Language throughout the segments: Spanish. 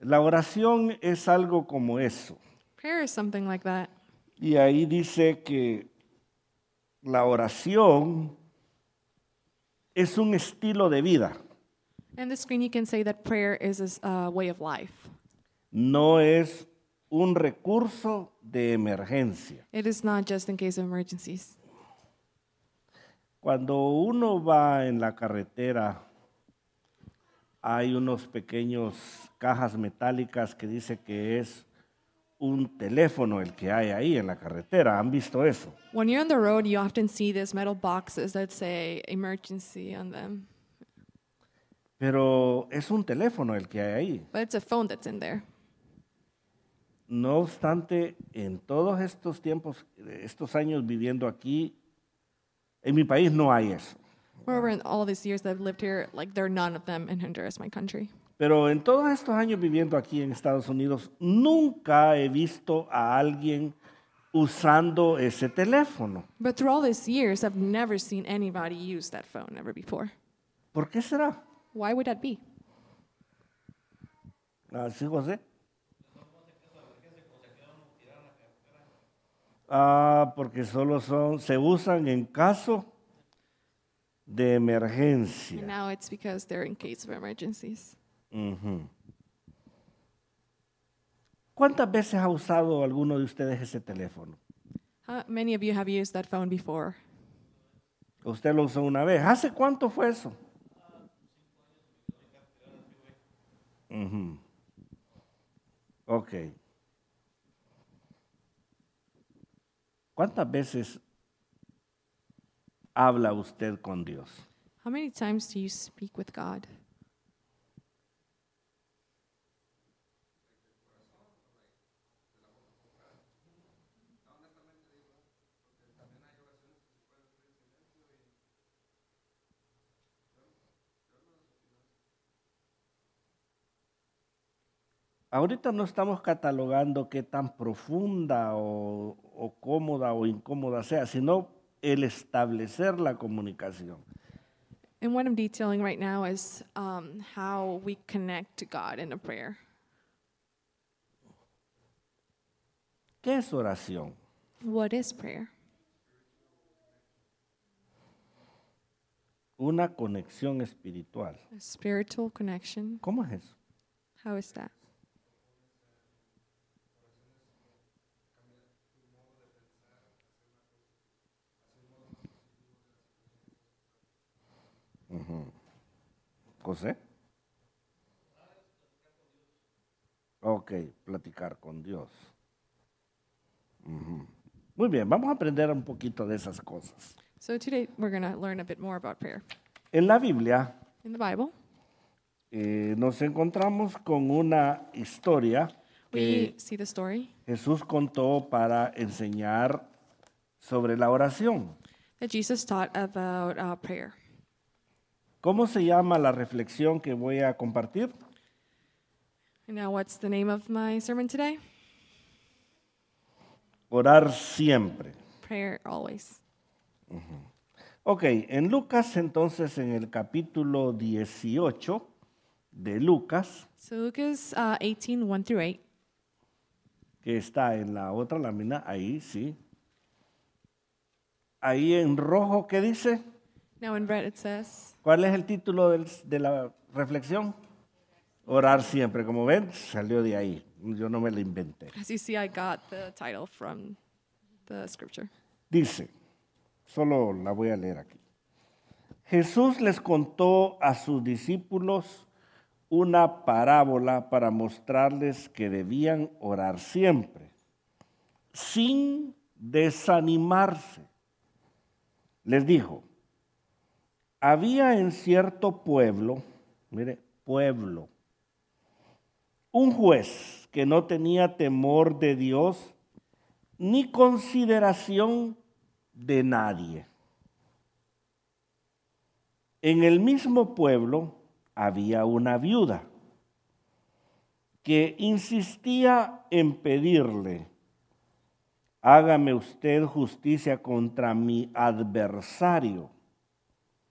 La oración es algo como eso. Prayer is something like that. Y ahí dice que la oración es un estilo de vida, And the screen you can say that prayer is a way of life. no es un recurso de emergencia. It is not just in case of emergencies. Cuando uno va en la carretera, hay unos pequeños cajas metálicas que dice que es un teléfono el que hay ahí en la carretera. ¿Han visto eso? When you're on the road, you often see these metal boxes that say emergency on them. Pero es un teléfono el que hay ahí. But it's a phone that's in there. No obstante, en todos estos tiempos, estos años viviendo aquí, en mi país no hay eso. Moreover, in all these years that I've lived here, like there are none of them in Honduras, my country. Pero en todos estos años viviendo aquí en Estados Unidos, nunca he visto a alguien usando ese teléfono. But through all these years, I've never seen anybody use that phone ever before. ¿Por qué será? Why would that be? ¿Así, José? Porque solo se usan en caso de And emergencia. now it's because they're in case of emergencies. Ujú. ¿Cuántas veces ha usado alguno de ustedes ese teléfono? How many of you have used that phone before? Usted lo usó una vez. ¿Hace cuánto fue eso? Ujú. Ok. ¿Cuántas veces habla usted con Dios? How many times do you speak with God? Ahorita no estamos catalogando qué tan profunda o cómoda o incómoda sea, sino el establecer la comunicación. And what I'm detailing right now is how we connect to God in a prayer. ¿Qué es oración? What is prayer? Una conexión espiritual. A spiritual connection. ¿Cómo es eso? How is that? José. Ok, platicar con Dios. Ujú. Muy bien, vamos a aprender un poquito de esas cosas. So today we're going to learn a bit more about prayer. En la Biblia In the Bible, nos encontramos con una historia we que see the story Jesús contó para enseñar sobre la oración. that Jesus taught about prayer. ¿Cómo se llama la reflexión que voy a compartir? And now, what's the name of my sermon today? Orar siempre. Prayer always. Ok, en Lucas entonces, en el capítulo 18 de Lucas, So Lucas 18, 1 through 8. que está en la otra lámina, ahí sí. Ahí en rojo, ¿qué dice? Now in red it says, ¿Cuál es el título de la reflexión? Orar siempre. Como ven, salió de ahí. Yo no me lo inventé. as you see, I got the title from the scripture. Dice, solo la voy a leer aquí. Jesús les contó a sus discípulos una parábola para mostrarles que debían orar siempre, sin desanimarse. Les dijo, había en cierto pueblo, mire, pueblo, un juez que no tenía temor de Dios ni consideración de nadie. En el mismo pueblo había una viuda que insistía en pedirle, hágame usted justicia contra mi adversario.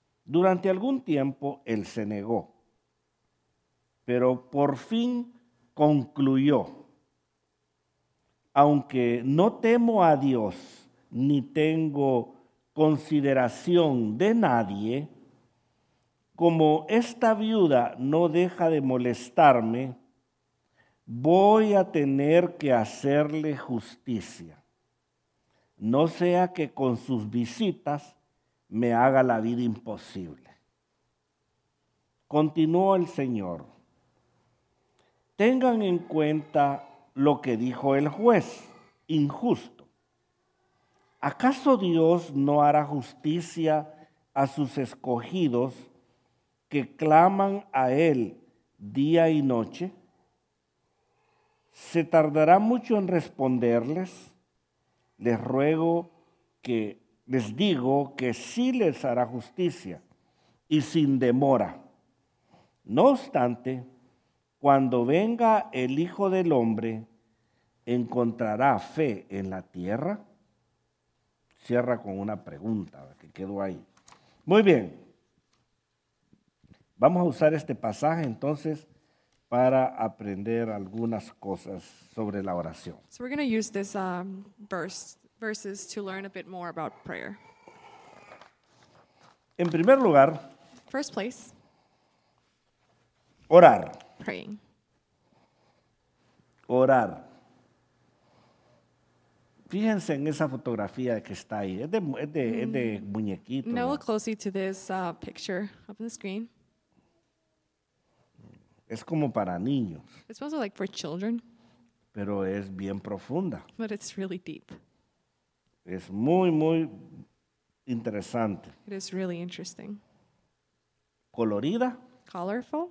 Durante algún tiempo él se negó, pero por fin concluyó, aunque no temo a Dios ni tengo consideración de nadie, como esta viuda no deja de molestarme, voy a tener que hacerle justicia. No sea que con sus visitas me haga la vida imposible. Continuó el Señor. Tengan en cuenta lo que dijo el juez injusto. ¿Acaso Dios no hará justicia a sus escogidos que claman a Él día y noche? ¿Se tardará mucho en responderles? Les digo que sí les hará justicia y sin demora. No obstante, cuando venga el Hijo del Hombre, ¿encontrará fe en la tierra? Cierra con una pregunta que quedó ahí. Muy bien. Vamos a usar este pasaje entonces para aprender algunas cosas sobre la oración. So we're going to use this verses to learn a bit more about prayer. En primer lugar, First place, orar. praying. Orar. Fíjense en esa fotografía que está ahí. Es de muñequito. Now ¿no? look closely to this picture up on the screen. Es como para niños, It's also like for children, pero es bien profunda. but it's really deep. Es muy, muy interesante. It is really interesting. Colorida Colorful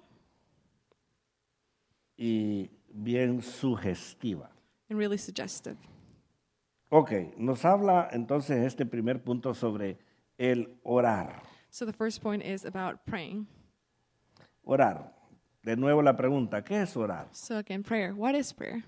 y bien sugestiva. and really suggestive. Ok, nos habla entonces este primer punto sobre el orar. So the first point is about praying. Orar. De nuevo la pregunta, ¿qué es orar? So again, prayer. What is prayer?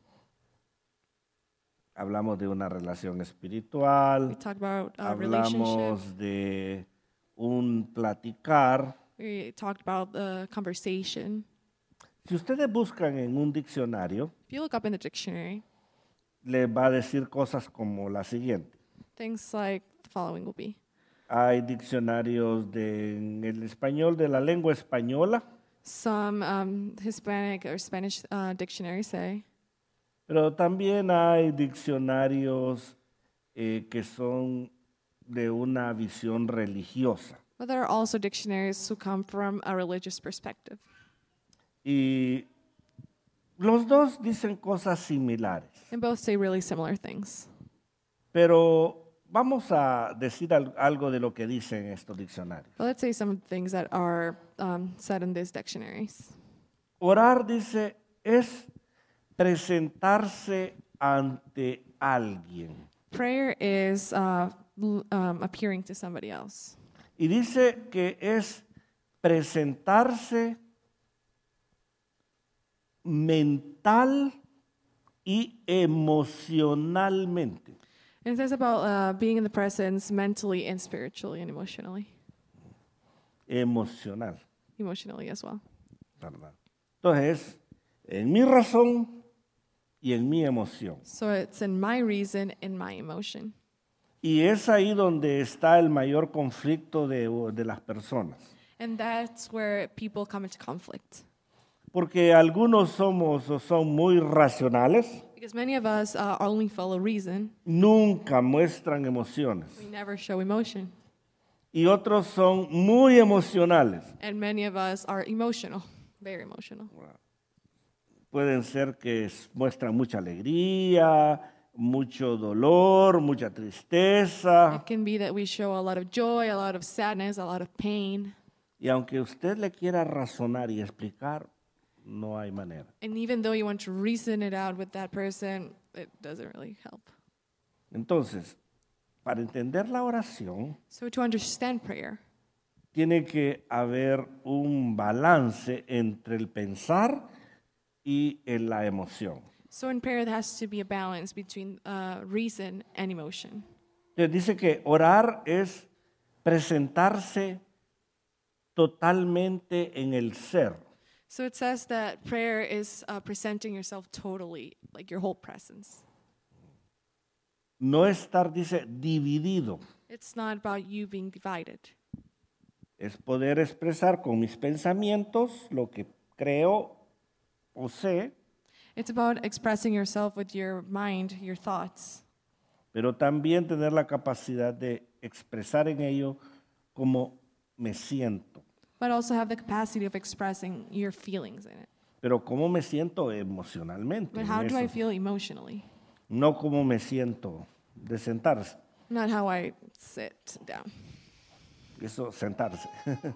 Hablamos de una relación We espiritual, talk about a relationship. hablamos de un platicar. We talked about the conversation. Si ustedes buscan en un diccionario, If you look up in the dictionary, les va a decir cosas como la siguiente. things like the following will be. Hay diccionarios en el español de la lengua española, Some Hispanic or Spanish dictionaries say, pero también hay diccionarios que son de una visión religiosa. but there are also dictionaries who come from a religious perspective. Y los dos dicen cosas similares, And both say really similar things. pero vamos a decir algo de lo que dicen estos diccionarios. But let's say some things that are said in these dictionaries. Orar, dice, es presentarse ante alguien. Prayer is appearing to somebody else. Y dice que es presentarse mental y emocionalmente. And it says about being in the presence mentally and spiritually and emotionally. Emocional, Emotionally as well. ¿verdad? Entonces, en mi razón y en mi emoción. So it's in my reason and my emotion. Y es ahí donde está el mayor conflicto de las personas. And that's where people come into conflict. Porque algunos son muy racionales, Because many of us only follow reason. nunca muestran emociones. We never show emotion. Y otros son muy emocionales. And many of us are emotional, very emotional. Pueden ser que muestran mucha alegría, mucho dolor, mucha tristeza. It can be that we show a lot of joy, a lot of sadness, a lot of pain. Y aunque usted le quiera razonar y explicar, no hay manera. And even though you want to reason it out with that person, it doesn't really help. Entonces, para entender la oración, So to understand prayer, tiene que haber un balance entre el pensar y la emoción. so in prayer there has to be a balance between reason and emotion. Entonces dice que orar es presentarse totalmente en el ser. So it says that prayer is presenting yourself totally, like your whole presence. No estar, dice, dividido. It's not about you being divided. Es poder expresar con mis pensamientos lo que creo o sé, It's about expressing yourself with your mind, your thoughts, pero también tener la capacidad de expresar en ello cómo me siento. but also have the capacity of expressing your feelings in it. Pero cómo me siento emocionalmente. But en how do I eso. feel emotionally? No cómo me siento de sentarse. Not how I sit down. Eso, sentarse.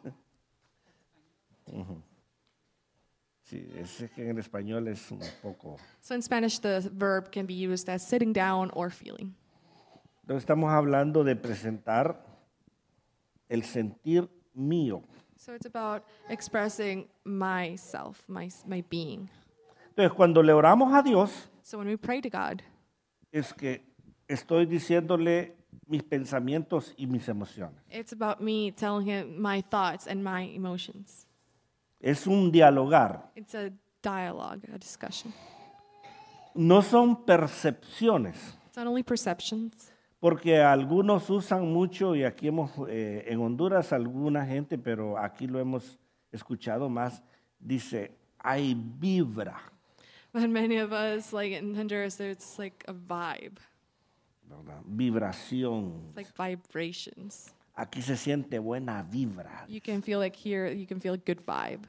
Ujú. Sí, es que en el español es un poco. So in Spanish, the verb can be used as sitting down or feeling. Entonces estamos hablando de presentar el sentir mío. So it's about expressing myself, my being. Entonces cuando le oramos a Dios, So when we pray to God, es que estoy diciéndole mis pensamientos y mis emociones. it's about me telling him my thoughts and my emotions. Es un dialogar. It's a dialogue, a discussion. No son percepciones, It's not only perceptions, porque algunos usan mucho y aquí hemos, en Honduras alguna gente, pero aquí lo hemos escuchado más, dice, hay vibra, but many of us, like in Honduras, it's like a vibe. ¿verdad? Vibración. It's like vibrations. Aquí se siente buena vibra. You can feel like here, you can feel a good vibe.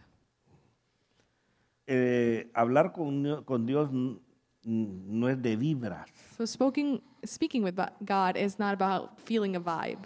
Hablar con Dios no es de vibras, So speaking with God is not about feeling a vibe.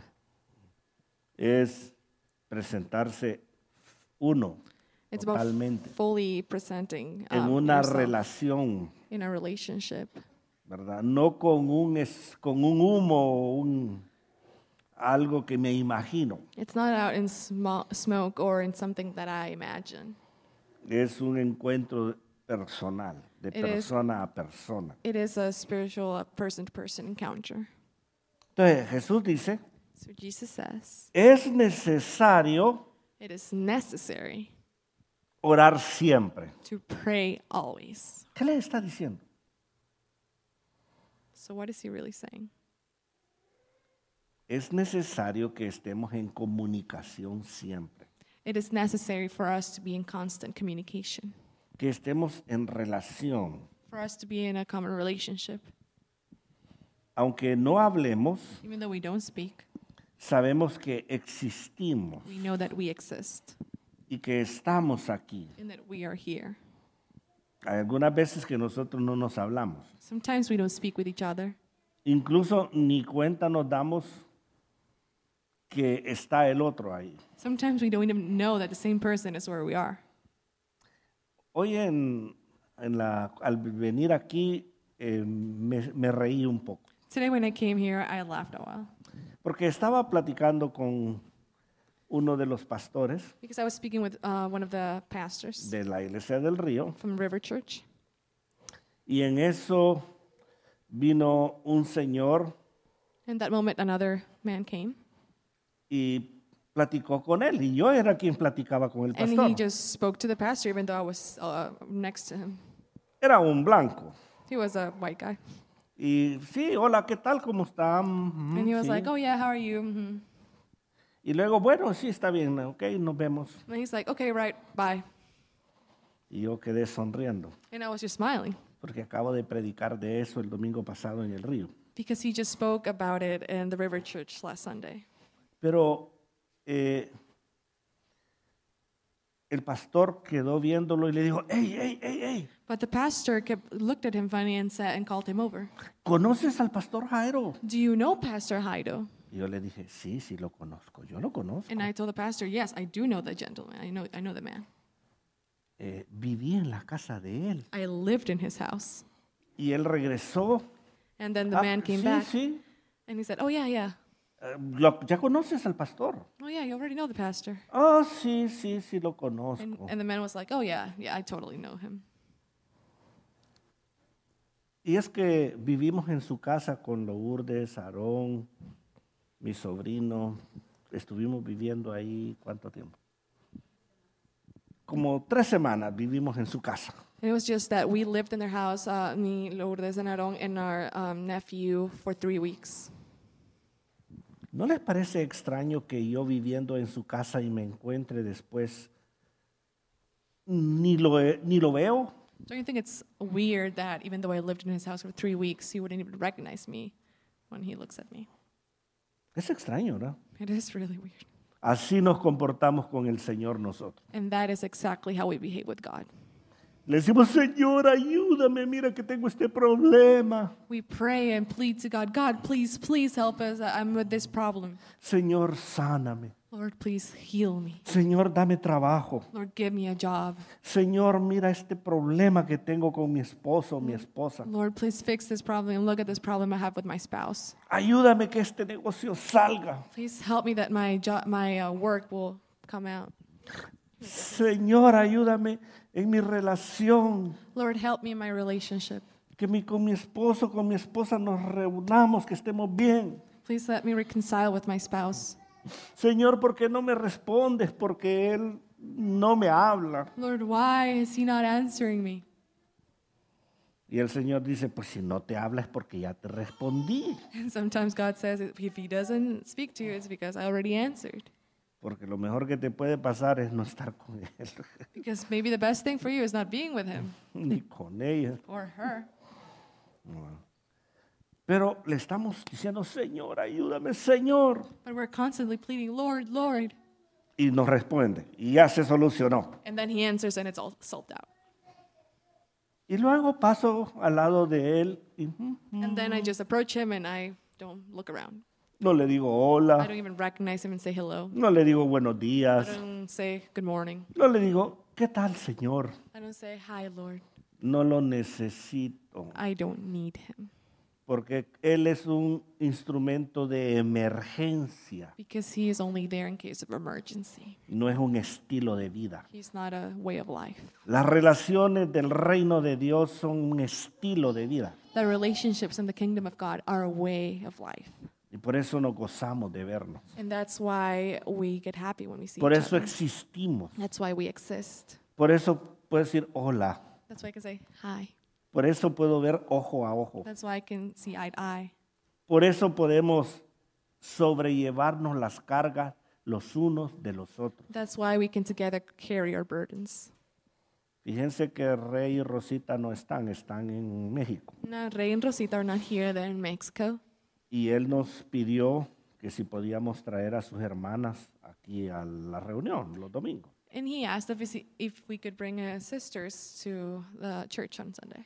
es presentarse uno, It's totalmente, about fully presenting en una yourself relación, in a relationship. ¿verdad? No con con un humo, algo que me imagino. It's not out in smoke or in something that I imagine. Es un encuentro personal, de It is. persona a persona. It is a spiritual person-to-person encounter. Entonces Jesús dice, So Jesus says, es necesario it is necessary orar siempre. to pray always. ¿Qué le está diciendo? So what is he really saying? Es necesario que estemos en comunicación siempre, It is necessary for us to be in constant communication, que estemos en relación. for us to be in a common relationship. Aunque no hablemos, Even though we don't speak, sabemos que existimos we know that we exist y que estamos aquí. and that we are here. Hay algunas veces que nosotros no nos hablamos. Sometimes we don't speak with each other. Incluso ni cuenta nos damos que está el otro ahí. Sometimes we don't even know that the same person is where we are. Hoy al venir aquí me reí un poco, Today when I came here, I laughed a while porque estaba platicando con uno de los pastores because I was speaking with one of the pastors de la Iglesia del Río from River Church. y en eso vino un señor In that moment, another man came, y platicó con él y yo era quien platicaba con el and he pastor. just spoke to the pastor, even though I was next to him. Era un blanco. He was a white guy, Y sí, hola, ¿qué tal? ¿Cómo está? Ujú, and he was sí. like, "Oh yeah, how are you?" Mm-hmm. Y luego, bueno, sí, está bien, ok, nos vemos. And he's like, "Okay, right, bye." Y yo quedé sonriendo, And I was just smiling porque acabo de predicar de eso el domingo pasado en el río. because he just spoke about it in the River Church last Sunday. Pero el pastor quedó viéndolo y le dijo, hey, hey, hey, hey, But the pastor looked at him funny and said and called him over. ¿conoces al pastor Jairo? "Do you know Pastor Haido?" Y yo le dije, sí, sí lo conozco, yo lo conozco. And I told the pastor, "Yes, I do know the gentleman. I know the man. Viví en la casa de él. I lived in his house." Y él regresó. And then the man came sí, back sí. and he said, "Oh yeah, yeah. ¿Ya conoces al pastor? Oh yeah, you already know the pastor." Oh, sí, sí, sí lo conozco. And the man was like, "Oh yeah, yeah, I totally know him." Y es que vivimos en su casa con Lourdes, Aarón, mi sobrino. Estuvimos viviendo ahí, ¿cuánto tiempo? como 3 semanas vivimos en su casa. And it was just that we lived in their house, me, Lourdes, and Aaron, and our nephew for 3 weeks. ¿No les parece extraño que yo viviendo en su casa y me encuentre después ni lo veo? Don't you think it's weird that even though I lived in his house for 3 weeks, he wouldn't even recognize me when he looks at me? Es extraño, ¿no? It is really weird. Así nos comportamos con el Señor nosotros. And that is exactly how we behave with God. Le decimos, Señor, ayúdame, mira que tengo este problema. We pray and plead to God, God, please, please help us. I'm with this problem. Señor, sáname. Lord, please heal me. Señor, dame trabajo. Lord, give me a job. Señor, mira este problema que tengo con mi esposo o mi esposa. Lord, please fix this problem and look at this problem I have with my spouse. Ayúdame que este negocio salga. Please help me that my work will come out. Señor, ayúdame en mi relación. Lord, help me in my relationship. Que con mi esposo, con mi esposa nos reunamos, que estemos bien. Please let me reconcile with my spouse. Señor, ¿por qué no me respondes? Porque Él no me habla. Lord, why is he not answering me? Y el Señor dice, pues si no te habla es porque ya te respondí. And sometimes God says, if he doesn't speak to you, it's because I already answered. Porque lo mejor que te puede pasar es no estar con Él, Because maybe the best thing for you is not being with him ni con ella. or her. Pero le estamos diciendo, Señor, ayúdame, Señor. But we're constantly pleading, Lord, Lord. Y nos responde, y ya se solucionó. And then he answers and it's all solved out. Y luego paso al lado de Él y And then I just approach him and I don't look around. no le digo I hola, don't even recognize him and say hello. no le digo buenos I días, don't say good morning. no le digo, ¿qué tal, Señor? I don't say hi, Lord. No lo necesito, I don't need him. porque Él es un instrumento de emergencia, Because he is only there in case of emergency. no es un estilo de vida. He's not a way of life. Las relaciones del reino de Dios son un estilo de vida The relationships in the kingdom of God are a way of life. y por eso nos gozamos de vernos. And that's why we get happy when we see Por each eso other. existimos. That's why we exist. Por eso puedo decir hola. That's why I can say hi. Por eso puedo ver ojo a ojo. That's why I can see eye to eye. Por eso podemos sobrellevarnos las cargas los unos de los otros. That's why we can together carry our burdens. Fíjense que Rey y Rosita no están en México. Now, Ray and Rosita are not here, they're in Mexico. Y él nos pidió que si podíamos traer a sus hermanas aquí a la reunión los domingos. And he asked if we could bring sisters to the church on Sunday.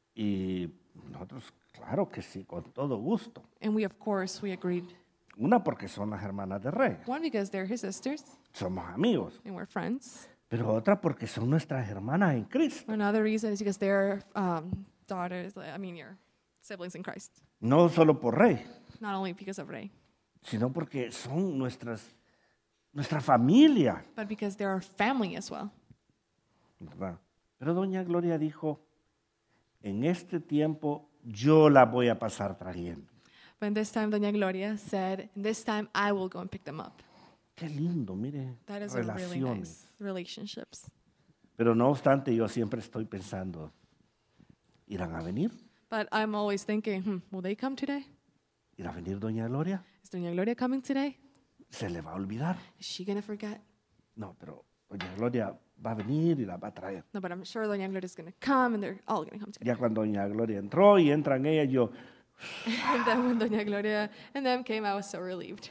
Y nosotros, claro que sí, con todo gusto. And we, of course, we agreed. Una porque son las hermanas de Rey, One, because they're his sisters somos amigos. and we're friends. Pero otra porque son nuestras hermanas en Cristo. Another reason is because they're daughters, your siblings in Christ. No solo por Rey, Not only because of Ray, sino porque son nuestra familia. but because they're our family as well. ¿Verdad? Pero doña Gloria dijo, en este tiempo yo la voy a pasar trayendo. But this time, Doña Gloria said, this time I will go and pick them up. Qué lindo, mire, That is a really relaciones. nice relationships. Pero no obstante, yo siempre estoy pensando, ¿irán a venir? But I'm always thinking, will they come today? ¿Irá a venir doña Gloria? Is Doña Gloria coming today? ¿Se le va a olvidar? Is she going to forget? No, pero doña Gloria va a venir y la va a traer. No, but I'm sure Doña Gloria is going to come and they're all going to come together. Ya cuando doña Gloria entró y entran ellas, yo, And then when Doña Gloria and them came, I was so relieved.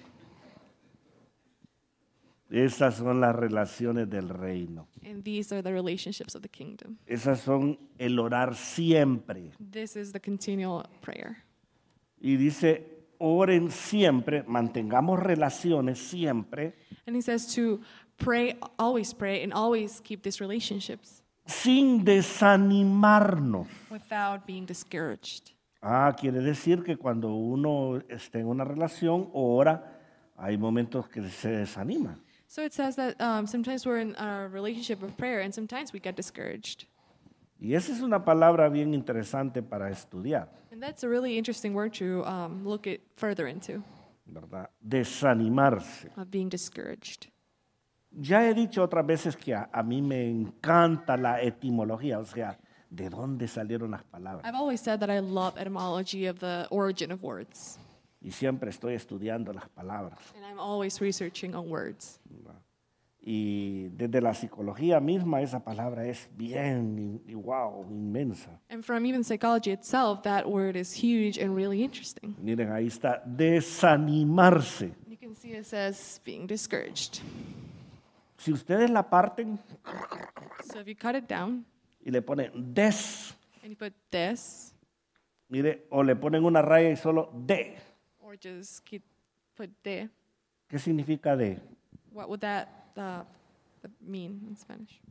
esas son las relaciones del reino. And these are the relationships of the kingdom. Esas son el orar siempre. This is the continual prayer. Y dice, oren siempre, mantengamos relaciones siempre, And he says to pray, and always keep these relationships sin desanimarnos. without being discouraged. Quiere decir que cuando uno está en una relación o ora, hay momentos que se desanima. So it says that sometimes we're in a relationship of prayer and sometimes we get discouraged. Y esa es una palabra bien interesante para estudiar, And that's a really interesting word to look at further into, ¿verdad? Desanimarse. of being discouraged. Ya he dicho otras veces que a mí me encanta la etimología, o sea, de dónde salieron las palabras. I've always said that I love etymology of the origin of words, Y siempre estoy estudiando las palabras. and I'm always researching on words. Y desde la psicología misma esa palabra es bien, y wow, inmensa. And from even psychology itself, that word is huge and really interesting. Miren, ahí está, desanimarse. You can see it says being discouraged. Si ustedes la parten So if you cut it down y le ponen des, and you put this, mire, o le ponen una raya y solo de. or just put de, ¿Qué significa de? what would that mean in Spanish?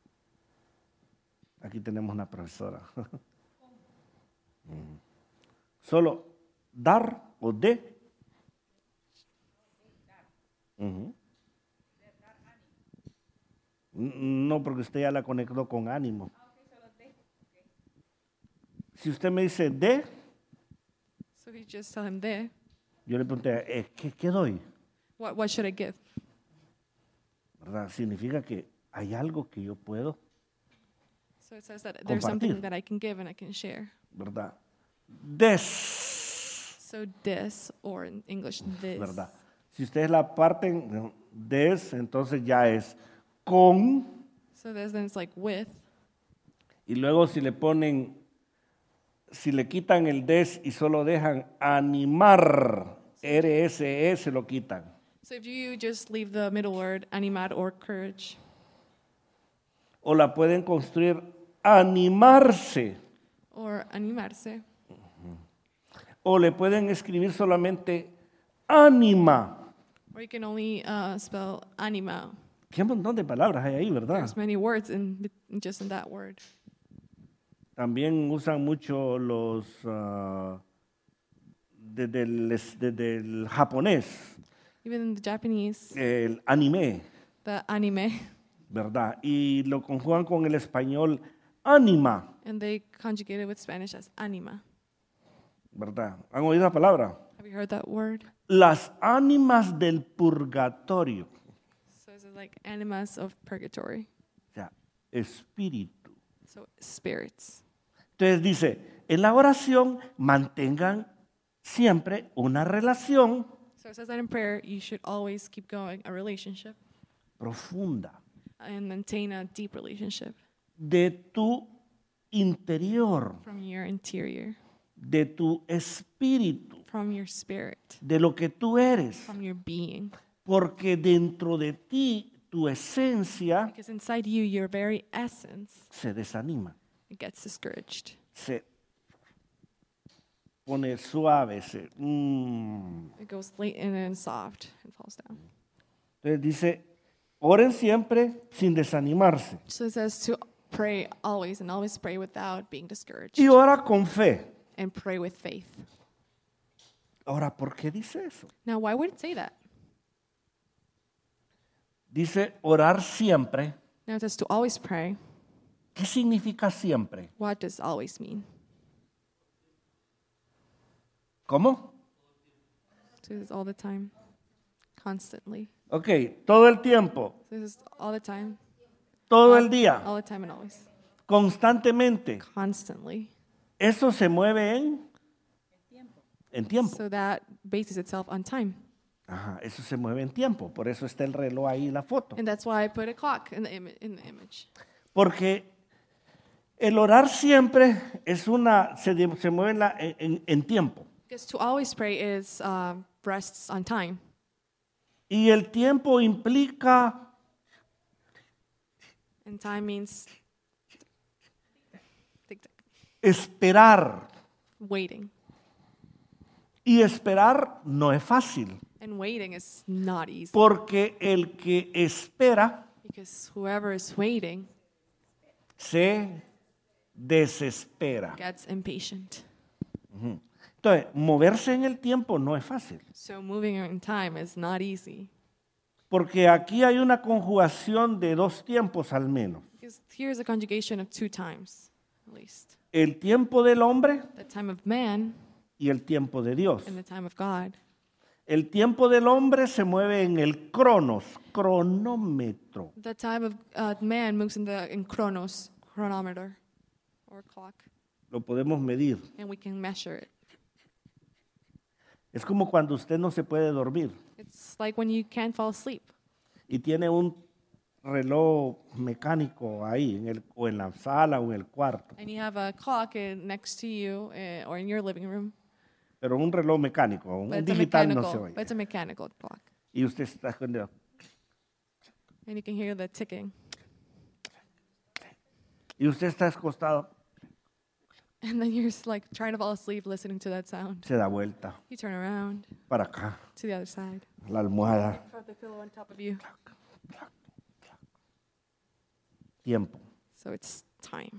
Aquí tenemos una profesora. Solo dar o de. Ujú. No, porque usted ya la conectó con ánimo. Si usted me dice de, So if you just tell him de, yo le pregunté, ¿qué doy? what should I give? ¿Verdad? Significa que hay algo que yo puedo, So it says that there's something Compartir. that I can give and I can share. ¿verdad? Des, So this, or in English, this. ¿verdad? Si ustedes la parten, des, entonces ya es con, So this, then it's like with. y luego si le ponen, si le quitan el des y solo dejan animar, RSE se lo quitan. So if you just leave the middle word, animar or courage, O la pueden construir animarse, or animarse, o le pueden escribir solamente ánima. or you can only spell anima. Qué montón de palabras hay ahí, ¿verdad? There's many words just in that word. También usan mucho los desde el japonés, Even in the Japanese, el anime, the anime, ¿verdad? Y lo conjugan con el español ánima, and they conjugate it with Spanish as anima. ¿verdad? ¿Han oído la palabra? Have you heard that word? Las ánimas del purgatorio, So it's like animas of purgatory. o sea, espíritu. So spirits. Entonces dice, en la oración mantengan siempre una relación So it says that in prayer, you should always keep going a relationship profunda and maintain a deep relationship de tu interior, from your interior, de tu espíritu, from your spirit, de lo que tú eres, from your being. porque dentro de ti tu esencia Because inside you, your very essence, se desanima, it gets discouraged. se pone suave, It goes late and then soft and falls down. Entonces dice, oren siempre sin desanimarse So it says to pray always and always pray without being discouraged y ora con fe. and pray with faith. Ahora, ¿por qué dice eso? Now, why would it say that? Dice orar siempre. Now it says to always pray. ¿Qué significa siempre? What does always mean? ¿Cómo? So this is all the time, constantly. Ok, todo el tiempo, So this is all the time, todo el día, all the time and always, constantemente. constantly. Eso se mueve en tiempo. So that bases itself on time. Ajá, eso se mueve en tiempo. Por eso está el reloj ahí, la foto. And that's why I put a clock in the image. Porque el orar siempre es se mueve en tiempo. Because to always pray is rests on time. Y el tiempo implica And time means tick-tock, esperar. waiting. Y esperar no es fácil. And waiting is not easy. Porque el que espera Because whoever is waiting se desespera. gets impatient. Entonces, moverse en el tiempo no es fácil. So moving in time is not easy. Porque aquí hay una conjugación de dos tiempos al menos. Because here's a conjugation of two times, at least. El tiempo del hombre The time of man y el tiempo de Dios. and the time of God. El tiempo del hombre se mueve en el cronómetro. The time of man moves in chronos, chronometer, or clock, Lo podemos medir. and we can measure it. Es como cuando usted no se puede dormir It's like when you can't fall asleep, y tiene un reloj mecánico ahí, o en la sala o en el cuarto, and you have a clock next to you or in your living room, pero un reloj mecánico, but un it's a digital no se mechanical, oye. but it's a mechanical clock, Y usted está con el- and you can hear the ticking, y usted está acostado, and then you're just like trying to fall asleep listening to that sound. se da vuelta You turn around para acá, to the other side, la almohada, put the pillow on top of you. tiempo. So it's time.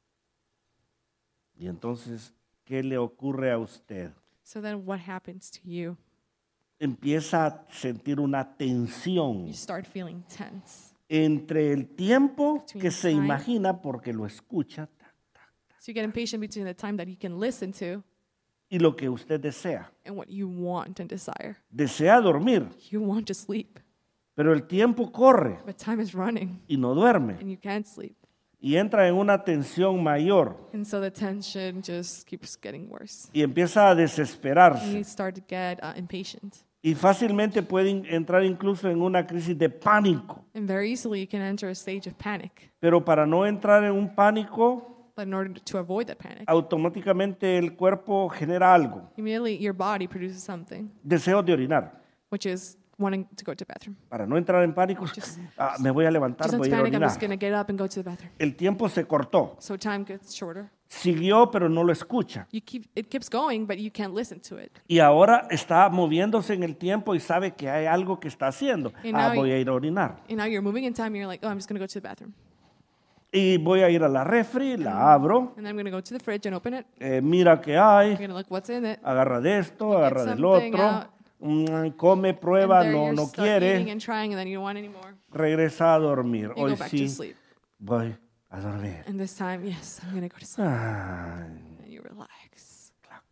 Y entonces, ¿qué le ocurre a usted? So then what happens to you? Empieza a sentir una tensión You start feeling tense. entre el tiempo que Between se time. imagina porque lo escucha So you get impatient between the time that you can listen to y lo que usted desea. and what you want and desire. Desea dormir, You want to sleep, pero el tiempo corre but time is running y no duerme and you can't sleep. y entra en una tensión mayor And so the tension just keeps getting worse. y empieza a And you desesperarse start to get impatient. y fácilmente puede entrar incluso en una crisis de pánico. And very easily you can enter a stage of panic. Pero para no entrar en un pánico, But in order to avoid that panic, automáticamente el cuerpo genera algo, immediately your body produces something, deseos de orinar. which is wanting to go to the bathroom. Para no entrar en pánico, me voy a levantar, Just voy don't a ir a panic, I'm just orinar. going to get up and go to the bathroom. El tiempo se cortó, So time gets shorter. siguió pero no lo escucha. It keeps going, but you can't listen to it. Y ahora está moviéndose en el tiempo y sabe que hay algo que está haciendo. Y now Voy a ir a orinar. And now you're moving in time, and you're like, oh, I'm just going to go to the bathroom. Y voy a ir a la refri, la abro, And I'm going to go to the fridge and open it. mira qué You're hay, going to look what's in it. agarra de esto, Get agarra del something otro, out. come, And prueba, there no, you no start eating quiere, and trying, and then you don't want any more. regresa a dormir. You Hoy go back to sí, sleep. voy a dormir. And this time, yes, I'm going to go to sleep. Ay, And you relax.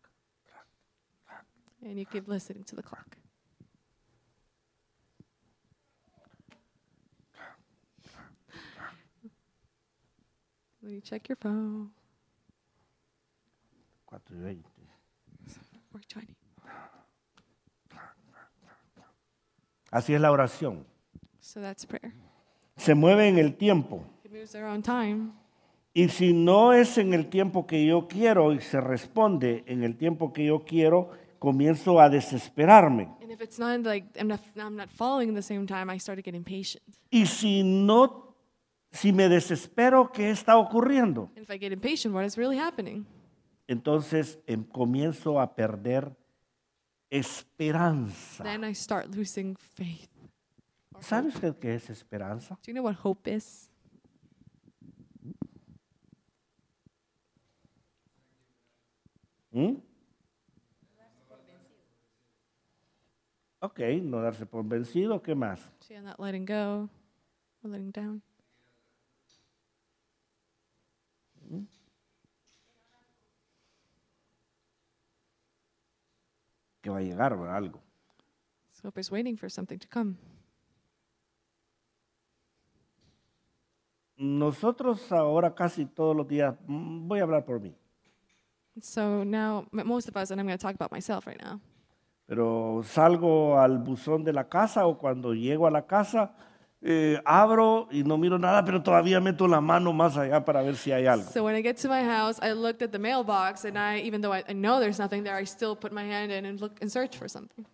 And you keep listening to the clock. Then you check your phone. 4:20. 4:20. Así es la oración. So that's prayer. Se mueve en el tiempo. It moves their own time. Y si no es en el tiempo que yo quiero y se responde en el tiempo que yo quiero, comienzo a desesperarme. And if it's not like I'm not following at the same time, I start to get impatient. Y si me desespero, ¿qué está ocurriendo? And if I get impatient, what is really happening? Entonces comienzo a perder esperanza. Then I start losing faith. ¿Sabe usted qué es esperanza? Do you know what hope is? ¿Mm? Ok, no darse por vencido, ¿qué más? So you're not letting go or letting down. Que va a llegar ¿verdad? Algo. So hope is waiting for something to come. Nosotros ahora casi todos los días, voy a hablar por mí, So now, most of us, and I'm going to talk about myself right now, pero salgo al buzón de la casa o cuando llego a la casa, abro y no miro nada, pero todavía meto la mano más allá para ver si hay algo. So when I get to my house, I looked at the mailbox, and even though I know there's nothing there, I still put my hand in and look and search for something.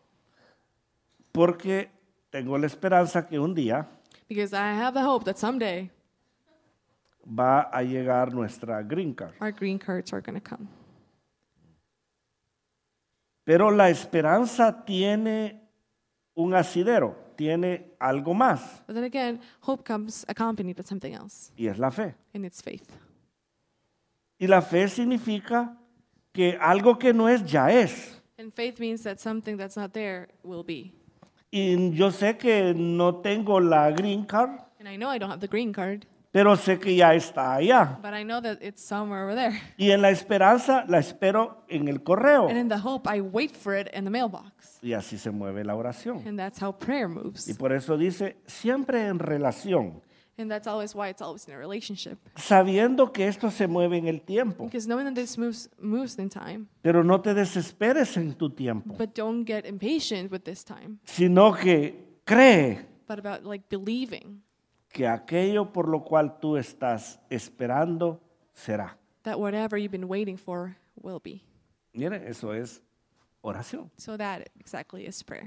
Porque tengo la esperanza que un día Because I have the hope that someday va a llegar nuestra green card. our green cards are going to come. Pero la esperanza tiene un asidero, tiene algo más, But then again, hope comes accompanied with something else, y es la fe. and it's faith. Y la fe significa que algo que no es ya es. And faith means that something that's not there will be. Y yo sé que no tengo la green card, And I know I don't have the green card, pero sé que ya está allá. but I know that it's somewhere over there. Y en la esperanza la espero en el correo. And in the hope, I wait for it in the mailbox. Y así se mueve la oración. And that's how prayer Y moves. por eso dice, siempre en relación, And that's always why it's always in a relationship. sabiendo que esto se mueve en el tiempo. Because knowing that this moves in time, Pero no te desesperes en tu tiempo, but don't get impatient with this time, sino que cree but about like believing que aquello por lo cual tú estás esperando será. that whatever you've been waiting for will be. Mire, eso es oración. So that exactly is prayer.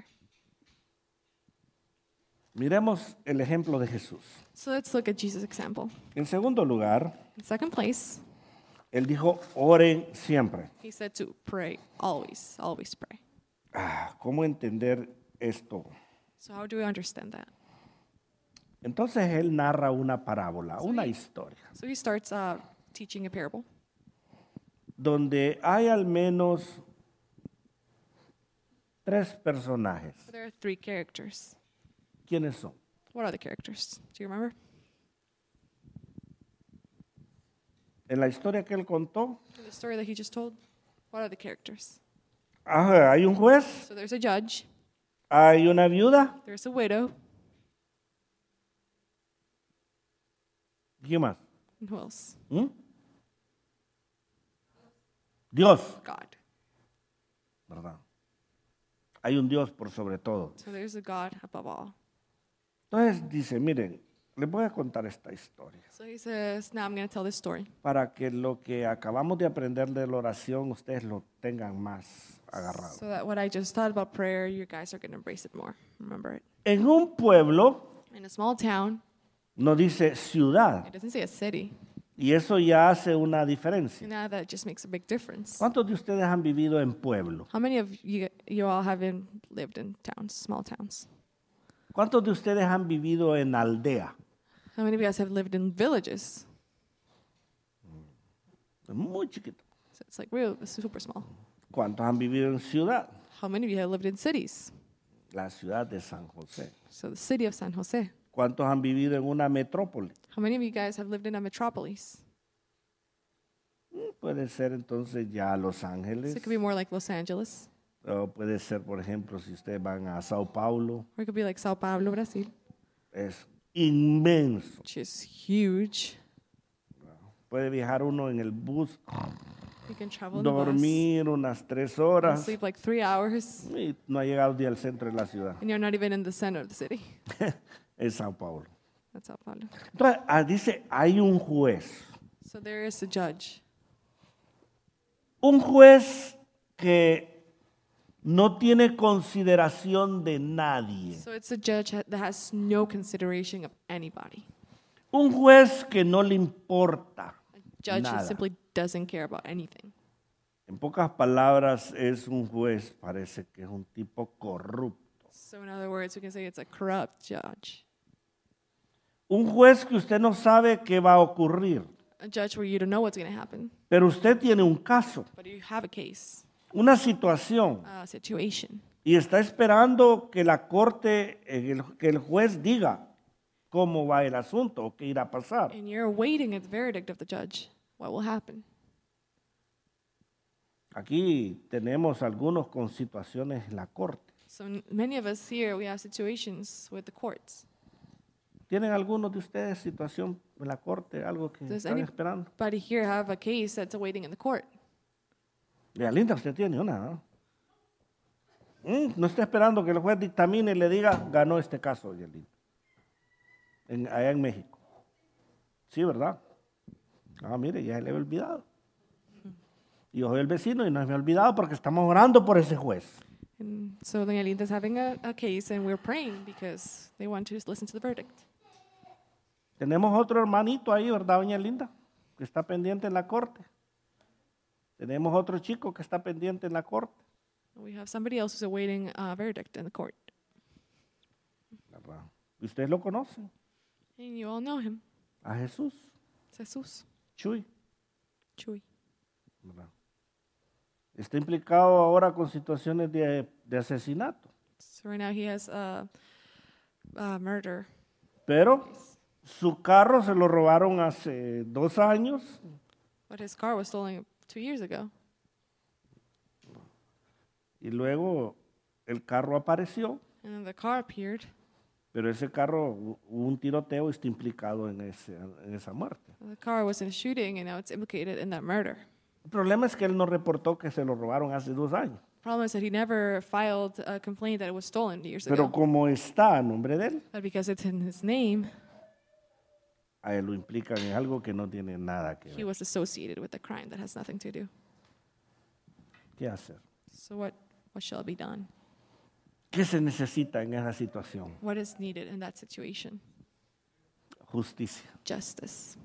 Miremos el ejemplo de Jesús. So let's look at Jesus' example. En segundo lugar, In second place, él dijo, oren siempre. he said to pray always, always pray. ¿Cómo entender esto? So how do we understand that? Entonces él narra una parábola, una historia, So he starts teaching a parable donde hay al menos 3 personajes. So there are 3 characters. ¿Quiénes son? What are the characters? Do you remember? En la historia que él contó, In the story that he just told, what are the characters? hay un juez, So there's a judge, hay una viuda, there's a widow, ¿quién más? and who else? ¿Mm? Dios, God. ¿verdad? Hay un Dios por sobre todo. So there's a God above all. Entonces dice, miren, les voy a contar esta historia So he says, now I'm going to tell this story. para que lo que acabamos de aprender de la oración ustedes lo tengan más agarrado. So that what I just thought about prayer, you guys are going to embrace it more. Remember it. En un pueblo, In a small town, no dice ciudad, it doesn't say a city. y eso ya hace una diferencia. And now that just makes a big difference. ¿Cuántos de ustedes han vivido en pueblo? How many of you all have lived in towns, small towns? ¿Cuántos de ustedes han vivido en aldea? How many of you guys have lived in villages? Muy chiquito. So it's like real, super small. ¿Cuántos han vivido en ciudad? How many of you have lived in cities? La ciudad de San José. So the city of San Jose. ¿Cuántos han vivido en una metrópoli? How many of you guys have lived in a metropolis? Puede ser entonces ya Los So Ángeles, it could be more like Los Angeles, o puede ser, por ejemplo, si ustedes van a Sao Paulo, or it could be like Sao Paulo, Brazil, es inmenso. which is huge. Puede viajar uno en el bus, You can travel in the bus, dormir unas 3 and horas sleep like 3 hours, y no ha llegado ni al centro de la ciudad. and you're not even in the center of the city. Es Sao Paulo. That's Sao Paulo. Entonces, dice, hay un juez. So there is a judge. Un juez que no tiene consideración de nadie. So it's a judge that has no consideration of anybody. Un juez que no le importa A judge who nada. simply doesn't care about anything. En pocas palabras, es un juez, parece que es un tipo corrupto. So in other words, we can say it's a corrupt judge. Un juez que usted no sabe qué va a ocurrir, A judge where you don't know what's going to happen, pero usted tiene un caso, but you have a case, una situación, a situation, y está esperando que la corte, que el juez diga cómo va el asunto o qué irá a pasar. and you're waiting at the verdict of the judge. What will happen? Aquí tenemos algunos con situaciones en la corte. So many of us here, we have situations with the courts. ¿Tienen algunos de ustedes situación en la corte, algo que Does están esperando? Anybody here have a case that's awaiting in the court? Vea, Linda, usted tiene una, ¿no? No está esperando que el juez dictamine y le diga, ganó este caso, Yelinda. Allá en México. Sí, ¿verdad? Mire, ya se le había olvidado. Y yo soy el vecino y no se me ha olvidado porque estamos orando por ese juez. And so Doña Linda's having a case, and we're praying because they want to listen to the verdict. Tenemos otro hermanito ahí, ¿verdad, doña Linda? Que está pendiente en la corte. Tenemos otro chico que está pendiente en la corte. We have somebody else who's awaiting a verdict in the court. ¿Verdad? Y ustedes lo conocen, And you all know him. a Jesús, Jesús. Chuy. Chuy. ¿Verdad? Está implicado ahora con situaciones de asesinato. So right now he has a murder. Pero Su carro se lo robaron hace 2 años But his car was stolen 2 years ago. y luego el carro apareció, And then the car appeared. pero ese carro hubo un tiroteo y está implicado en esa muerte. The car was in a shooting, and now it's implicated in that murder. El problema es que él no reportó que se lo robaron hace 2 años, Problem is that he never filed a complaint that it was stolen years pero ago. como está a nombre de él, But because it's in his name, a él lo implican en algo que no tiene nada que he ver. was associated with a crime that has nothing to do. ¿Qué hacer? So what shall be done? ¿Qué se necesita en esa situación? What is needed in that situation? Justicia, Justice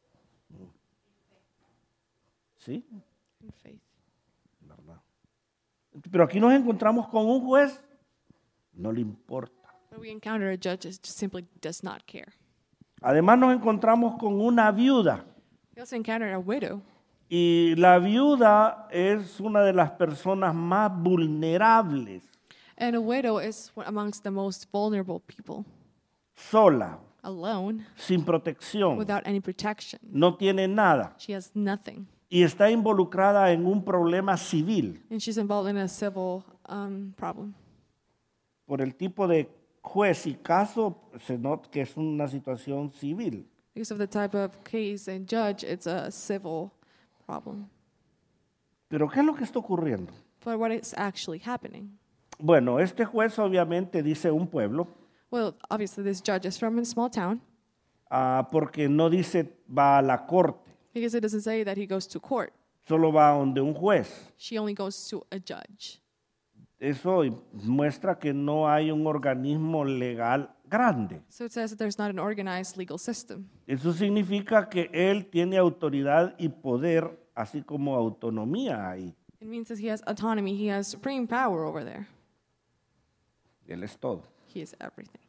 ¿sí? and faith. ¿Verdad? Pero aquí nos encontramos con un juez, no le importa. But we encounter a judge that just simply does not care. Además nos encontramos con una viuda. We also encounter a widow. Y la viuda es una de las personas más vulnerables, And a widow is amongst the most vulnerable people. sola, Alone, sin protección, without any protection. no tiene nada She has nothing. y está involucrada en un problema civil And she's involved in a civil problem. por el tipo de juez y caso, se nota que es una situación civil. Because of the type of case and judge, it's a civil problem. Pero ¿qué es lo que está ocurriendo? But what is actually happening? Bueno, este juez obviamente dice un pueblo, Well, obviously this judge is from a small town porque no dice va a la corte, because it doesn't say that he goes to court. solo va donde un juez. She only goes to a judge. Eso muestra que no hay un organismo legal grande. So it says that there's not an organized legal system. Eso significa que él tiene autoridad y poder, así como autonomía ahí. It means that he has autonomy. He has supreme power over there. Él es todo. He is everything.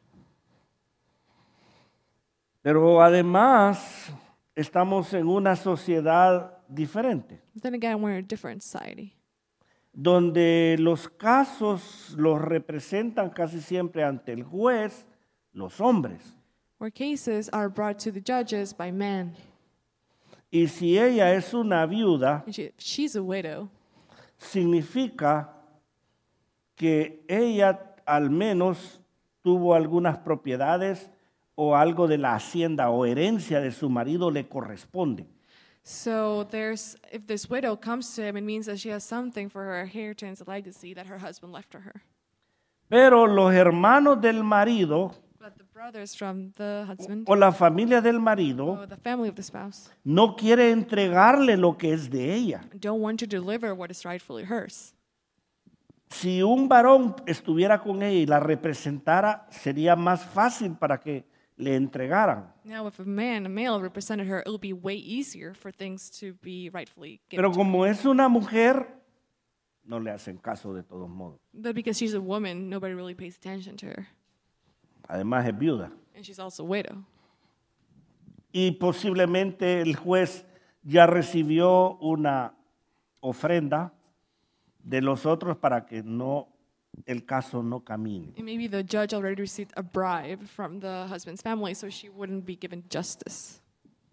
Pero además estamos en una sociedad diferente, Then again, we're a different society donde los casos los representan casi siempre ante el juez los hombres. where cases are brought to the judges by men. Y si ella es una viuda, And she's a widow. significa que ella al menos tuvo algunas propiedades o algo de la hacienda o herencia de su marido le corresponde. So if this widow comes to him, it means that she has something for her inheritance legacy that her husband left to her. Pero los hermanos del marido But the brothers from the husband o la familia del marido or the family of the spouse no quiere entregarle lo que es de ella. don't want to deliver what is rightfully hers. Si un varón estuviera con ella y la representara, sería más fácil para que le entregaran. Now, if a male represented her, it would be way easier for things to be rightfully given Pero to her. como es una mujer, no le hacen caso de todos modos. But because she's a woman, nobody really pays attention to her. Además es viuda. And she's also a widow. Y posiblemente el juez ya recibió una ofrenda de los otros para que el caso no camine. And maybe the judge already received a bribe from the husband's family, so she wouldn't be given justice.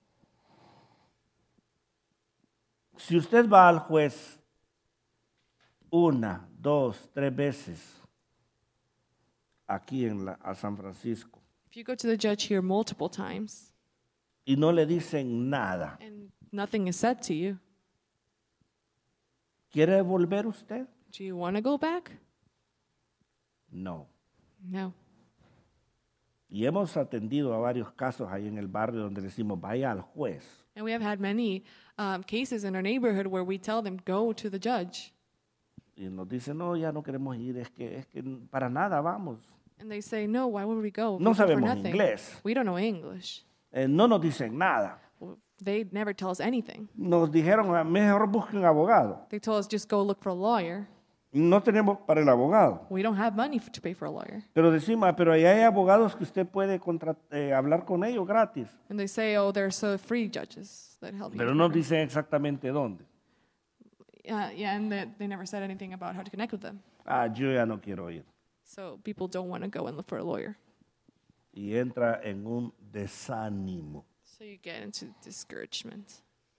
Si usted va al juez 1, 2, 3 veces aquí a San Francisco If you go to the judge here multiple times y no le dicen nada, and nothing is said to you, ¿quiere volver usted? do you want to go back? No. No. Y hemos atendido a varios casos ahí en el barrio donde decimos, vaya al juez. And we have had many cases in our neighborhood where we tell them, go to the judge. Y nos dicen, no, ya no queremos ir, es que para nada vamos. And they say, no, why would we go? No We go for sabemos nothing. inglés. We don't know English. No nos dicen nada. Well, they never tell us anything. Nos dijeron, mejor busque un abogado. They told us, just go look for a lawyer. No tenemos para el abogado. We don't have money to pay for a lawyer. Pero decimos, pero ahí hay abogados que usted puede hablar con ellos gratis. And they say, oh, there's free judges that help you. Pero for no free. dicen exactamente dónde. Yeah, and they never said anything about how to connect with them. Yo ya no quiero ir. So people don't want to go and look for a lawyer. Y entra en un desánimo. So you get into discouragement.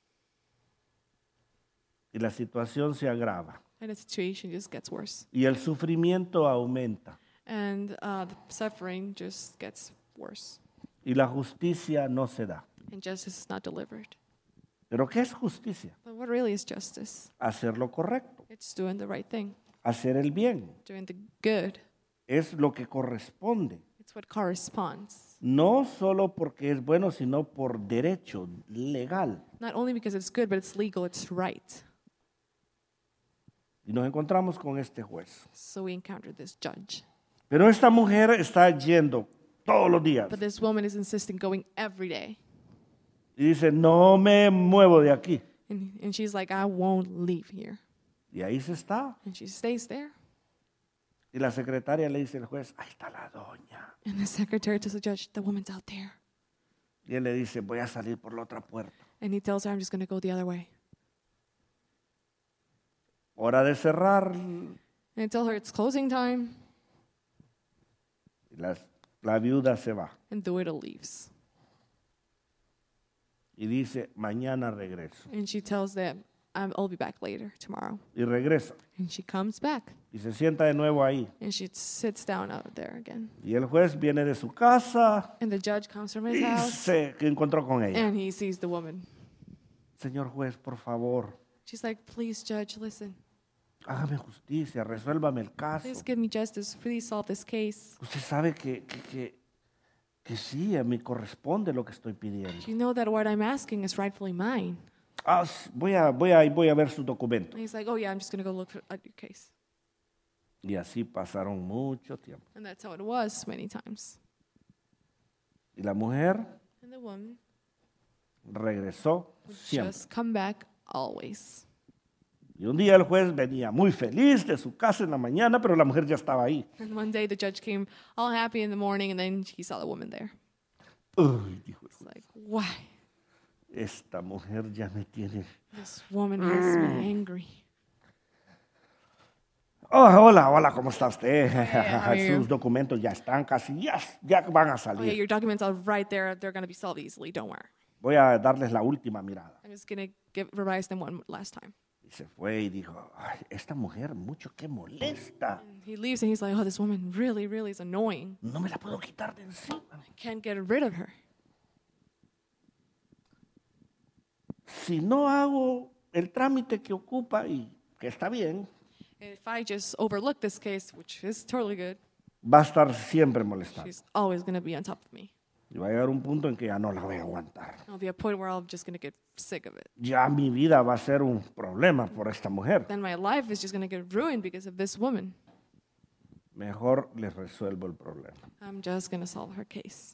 Y la situación se agrava. And the situation just gets worse. Y el sufrimiento aumenta. And the suffering just gets worse. Y la justicia no se da. And justice is not delivered. ¿Pero qué es justicia? But what really is justice? Hacer lo correcto, It's doing the right thing, hacer el bien. doing the good. Es lo que corresponde. It's what corresponds. No solo porque es bueno, sino por derecho legal. Not only because it's good, but it's legal, it's right. Y nos encontramos con este juez. So we encountered this judge. Pero esta mujer está yendo todos los días. But this woman is insisting going every day. Y dice, no me muevo de aquí. And she's like, I won't leave here. Y ahí se está. And she stays there. Y la secretaria le dice al juez, ahí está la doña. And the secretary tells the judge, the woman's out there. Y él le dice, voy a salir por la otra puerta. And he tells her, I'm just going to go the other way. Hora de cerrar. And I tell her it's closing time. Y la viuda se va. And the widow leaves. Y dice, mañana regreso. And she tells them, I'll be back later, tomorrow. Y regresa. And she comes back. Y se sienta de nuevo ahí. And she sits down out there again. Y el juez viene de su casa And the judge comes from his y house. se encontró con ella. And he sees the woman. Señor juez, por favor, She's like, please, judge, listen. hágame justicia, resuélvame el caso. Please give me justice. Please solve this case. Usted sabe que sí, a mí corresponde lo que estoy pidiendo. You know that what I'm asking is rightfully mine. Voy a ver sus documentos. And he's like, oh yeah, I'm just going to go look at your case. Y así pasaron mucho tiempo. And that's how it was many times. Y la mujer And the woman regresó would siempre. just come back always. Y un día el juez venía muy feliz de su casa en la mañana, pero la mujer ya estaba ahí. And one day the judge came all happy in the morning, and then he saw the woman there. Uy, dijo, It's like, why? esta mujer ya me tiene. This woman has me angry. Oh, hola, ¿cómo está usted? how are you? Sus documentos ya están casi, ya van a Oh yeah, salir. your documents are right there. They're going to be solved easily. Don't worry. Voy a darles la última mirada. I'm just going to revise them one last time. Y se fue y dijo, ay, esta mujer mucho que molesta. And he leaves, and he's like, oh, this woman really, really is annoying. No me la puedo quitar de encima. I can't get rid of her. Si no hago el trámite que ocupa y que está bien, If I just overlook this case, which is totally good, va a estar siempre molestando. she's always going to be on top of me. Y va a llegar un punto en que ya no la voy a aguantar. There'll be a point where I'm just going to get sick of it. Ya mi vida va a ser un problema por esta mujer. Then my life is just going to get ruined because of this woman. Mejor les resuelvo el problema. I'm just going to solve her case.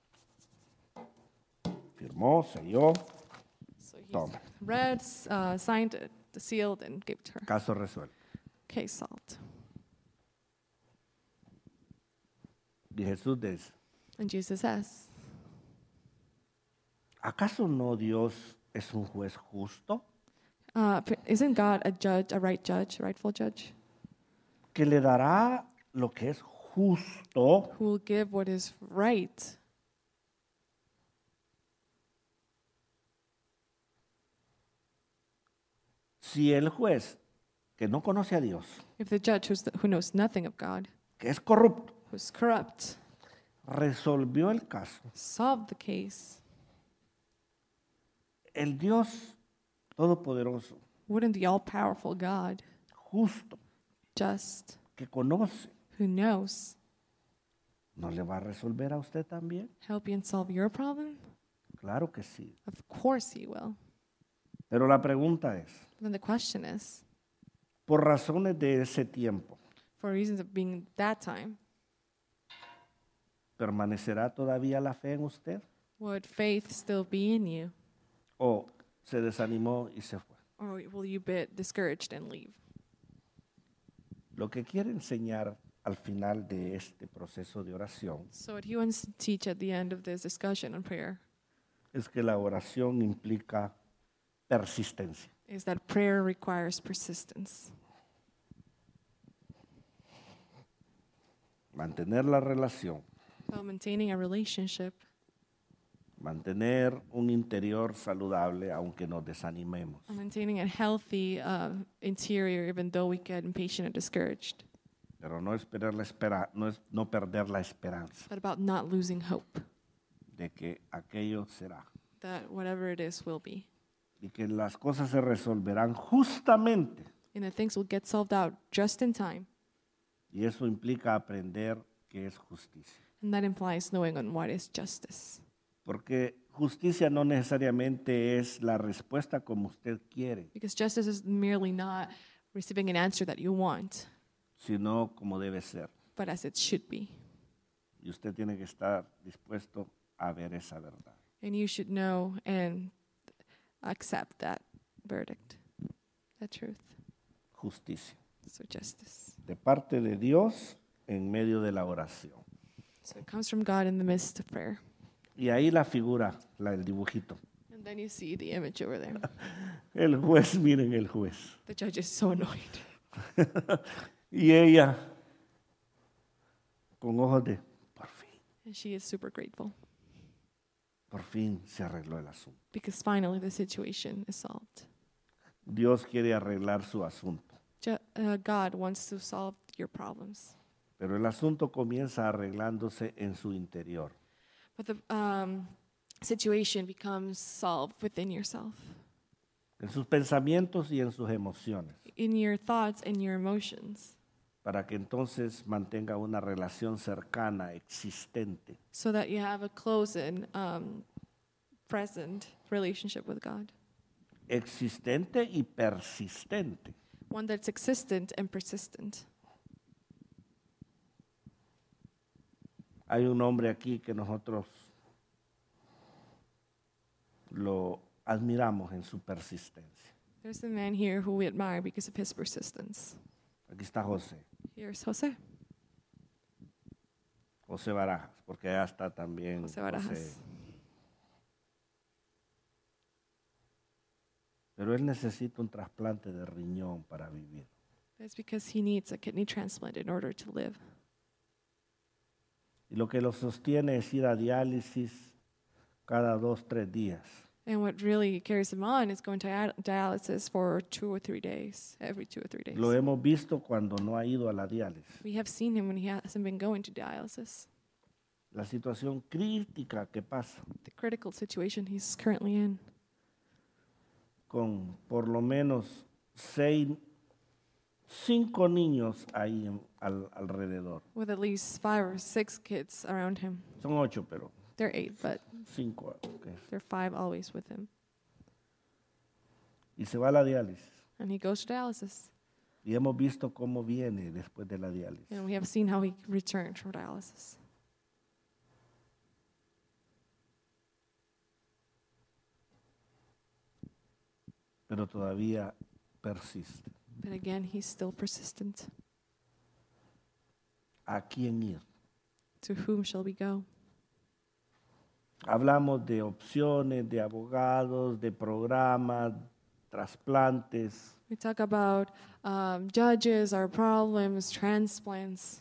Firmó, selló, So he Toma. read, signed it, sealed, and gave it to her. caso resuelto. Case solved. Y Jesús dice, And Jesus says, ¿acaso no Dios es un juez justo isn't God a judge, a right judge, a rightful judge, que le dará lo que es justo who will give what is right? si el juez que no conoce a Dios, If the judge who knows nothing of God, que es corrupto, who's corrupt, resolvió el caso, solved the case, el Dios todopoderoso, wouldn't the all-powerful God, justo, just, que conoce, who knows, ¿no le va a resolver a usted también? help you and solve your problem? Claro que sí. Of course he will. Pero la pregunta es, Then the question is, por razones de ese tiempo, for reasons of being that time, ¿permanecerá todavía la fe en usted? would faith still be in you? ¿O se desanimó y se fue? Or will you be discouraged and leave? Lo que quiere enseñar al final de este proceso de oración So what he wants to teach at the end of this discussion on prayer es que la oración implica persistencia. is that prayer requires persistence. Mantener la relación While maintaining a relationship Mantener un interior saludable aunque nos desanimemos. And maintaining a healthy interior, even though we get impatient and discouraged. Pero no esperar no perder la esperanza But about not losing hope de que aquello será that whatever it is will be. y que las cosas se resolverán justamente. And that things will get solved out just in time. Y eso implica aprender qué es justicia. And that implies knowing on what is justice. Porque justicia no necesariamente es la respuesta como usted quiere, Because justice is merely not receiving an answer that you want, sino como debe ser. but as it should be. Y usted tiene que estar dispuesto a ver esa verdad. And you should know and accept that verdict, that truth. Justicia. So justice. De parte de Dios en medio de la oración. So it comes from God in the midst of prayer. Y ahí la figura, el dibujito. And then you see the image over there. El juez, miren el juez. The judge is so annoyed. Y ella con ojos de, And she is super grateful por fin se arregló el asunto. because finally the situation is solved. Dios quiere arreglar su asunto, God wants to solve your problems. pero el asunto comienza arreglándose en su interior. But the situation becomes solved within yourself, En sus pensamientos y en sus emociones, in your thoughts and your emotions, para que entonces mantenga una relación cercana, existente, so that you have a close and present relationship with God. existente y persistente. One that's existent and persistent. Hay un hombre aquí que nosotros lo admiramos en su persistencia. There's a man here who we admire because of his persistence. Aquí está José, Here's Jose. José Barajas, porque allá está también Jose Barajas. Pero él necesita un trasplante de riñón para vivir. That's because he needs a kidney transplant in order to live. Y lo que lo sostiene es ir a diálisis cada 2, 3 días. And what really carries him on is going to dialysis for 2 or 3 days, every 2 or 3 days. Lo hemos visto cuando no ha ido a la diálisis. We have seen him when he hasn't been going to dialysis. La situación crítica que pasa The critical situation he's currently in, con por lo menos 5 niños ahí alrededor. with at least 5 or 6 kids around him. Son 8, pero They're 8, but 5. Okay. they're 5 always with him. Y se va a la diálisis. And he goes to dialysis. Y hemos visto cómo viene después de la diálisis. And we have seen how he returned from dialysis. Pero todavía persiste. But again, he's still persistent. ¿A quién ir? To whom shall we go? Hablamos de opciones, de abogados, de programas, trasplantes, We talk about judges, our problems, transplants,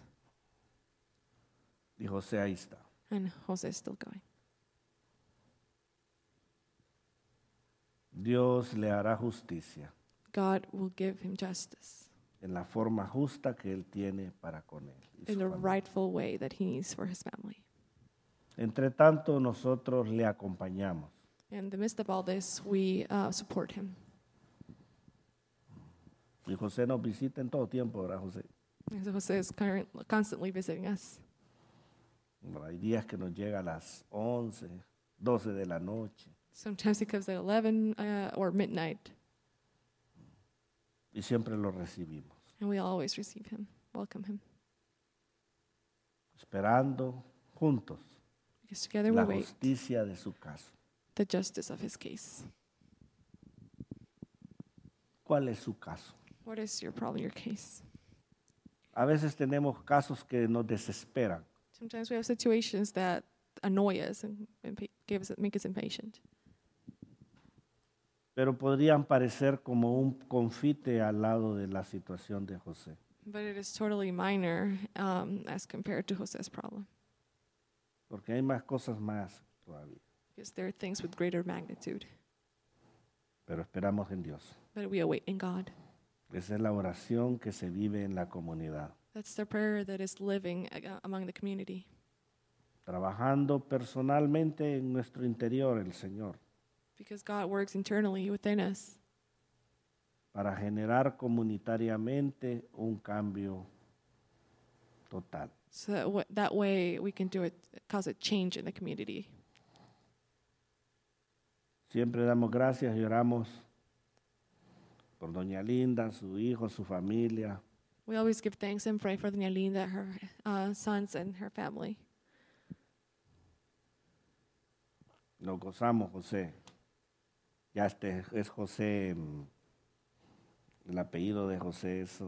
y José ahí está. and Jose is still going. Dios le hará justicia God will give him justice en la forma justa que Él tiene para con Él. y in su the familia. rightful way that he needs for his family. Entre tanto, nosotros le acompañamos. In the midst of all this, we support him. Y José nos visita en todo tiempo, ¿verdad, José? And so Jose is constantly visiting us. Bueno, hay días que nos llega a las 11, 12 de la noche Sometimes he comes at 11 or midnight, y siempre lo recibimos, and we always receive him, welcome him. esperando juntos Because together we la wait justicia de su caso. the justice of his case. ¿Cuál es su caso? What is your problem, your case? A veces tenemos casos que nos desesperan, Sometimes we have situations that annoy us and make us impatient. pero podrían parecer como un confite al lado de la situación de José. But it is totally minor as compared to Jose's problem. Porque hay más cosas más todavía. because there are things with greater magnitude. Pero esperamos en Dios. But we await in God. Esa es la oración que se vive en la comunidad. That's the prayer that is living among the community. Trabajando personalmente en nuestro interior el Señor Because God works internally within us para generar comunitariamente un cambio total. so that way we can do it, cause a change in the community. Siempre damos gracias y oramos por doña Linda, su hijo, su familia. We always give thanks and pray for Doña Linda, her sons, and her family. Nos gozamos, José. Ya es José, el apellido de José es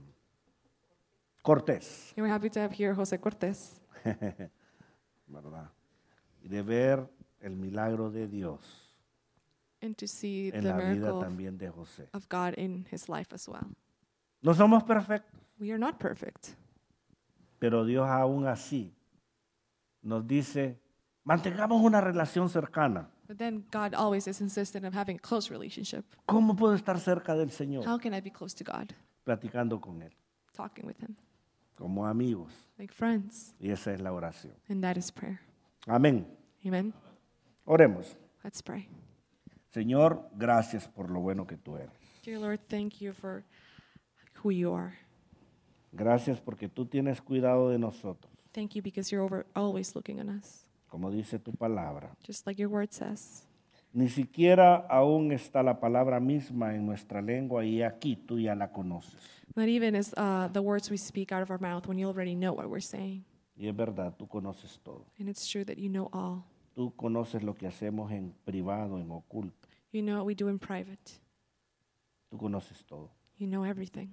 Cortés, And we're happy to have here Jose Cortez ¿verdad? Y de ver el milagro de Dios and to see en the la vida miracle también de José. of God in his life as well. No somos perfectos, We are not perfect, pero Dios aún así nos dice, mantengamos una relación cercana. but then God always is insistent of having a close relationship. ¿Cómo puedo estar cerca del Señor? How can I be close to God? Platicando con Él, Talking with him, como amigos. like friends. Y esa es la oración. And that is prayer. Amén. Amen. Oremos. Let's pray. Señor, gracias por lo bueno que tú eres. Dear Lord, thank you for who you are. Gracias porque tú tienes cuidado de nosotros, Thank you because you're always looking on us, como dice tu palabra. just like your word says. Ni siquiera aún está la palabra misma en nuestra lengua y aquí tú ya la conoces. Not even is the words we speak out of our mouth when you already know what we're saying. Y es verdad, tú conoces todo. And it's true that you know all. Tú conoces lo que hacemos en privado, en oculto. You know what we do in private. Tú conoces todo. You know everything.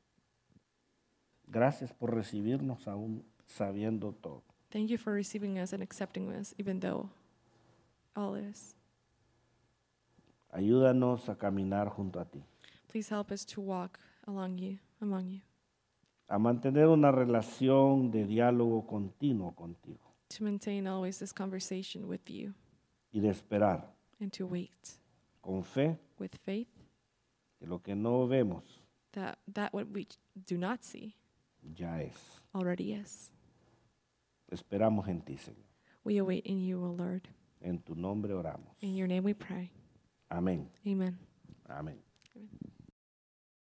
Gracias por recibirnos aún sabiendo todo. Thank you for receiving us and accepting us, even though all is. Ayúdanos a caminar junto a ti, Please help us to walk among you. a mantener una relación de diálogo continuo contigo To maintain always this conversation with you y de esperar and to wait con fe with faith que lo que no vemos that what we do not see ya es. already is. Esperamos en ti, Señor. We await in you, O Lord. En tu nombre oramos. In your name we pray. Amén. Amen. Amén. Amen.